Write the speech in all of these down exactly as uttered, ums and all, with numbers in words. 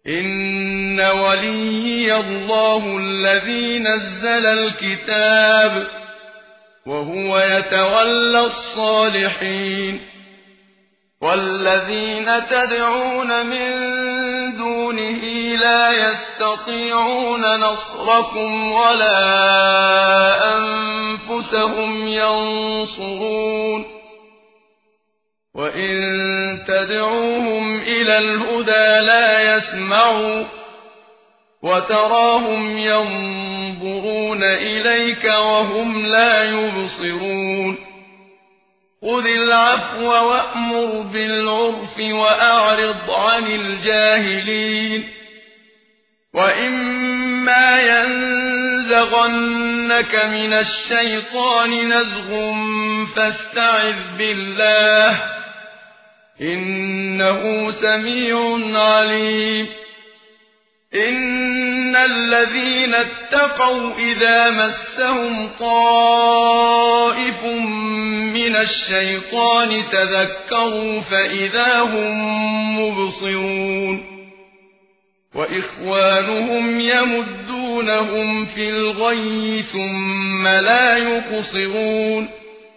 إن وليي الله الذي نزل الكتاب وهو يتولى الصالحين والذين تدعون من دونه لا يستطيعون نصركم ولا أنفسهم ينصرون وإن تدعوهم إلى الهدى لا يسمعوا وتراهم ينظرون إليك وهم لا يبصرون خذ العفو وأمر بالعرف وأعرض عن الجاهلين وإما ينزغنك من الشيطان نزغ فاستعذ بالله إنه سميع عليم إن الذين اتقوا إذا مسهم طائف من الشيطان تذكروا فإذا هم مبصرون وإخوانهم يمدونهم في الغي ثم لا يقصرون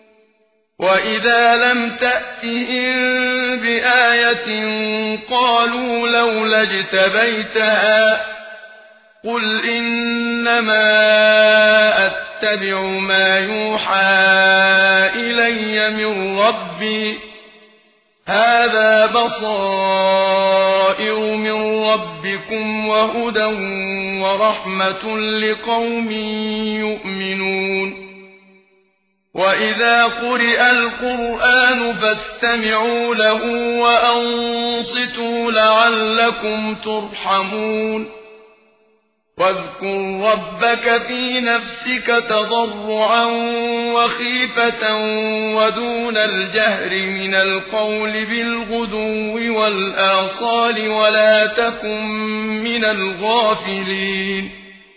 وإذا لم تأتهم بآية قالوا لولا اجتبيتها قل إنما أتبع ما يوحى إلي من ربي هذا بصائر من ربكم وهدى ورحمة لقوم يؤمنون وإذا قرئ القرآن فاستمعوا له وأنصتوا لعلكم ترحمون واذكر ربك في نفسك تضرعا وخيفة ودون الجهر من القول بالغدو والآصال ولا تكن من الغافلين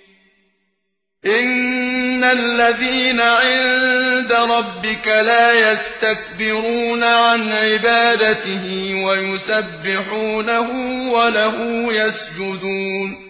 إن الذين عند ربك لا يستكبرون عن عبادته ويسبحونه وله يسجدون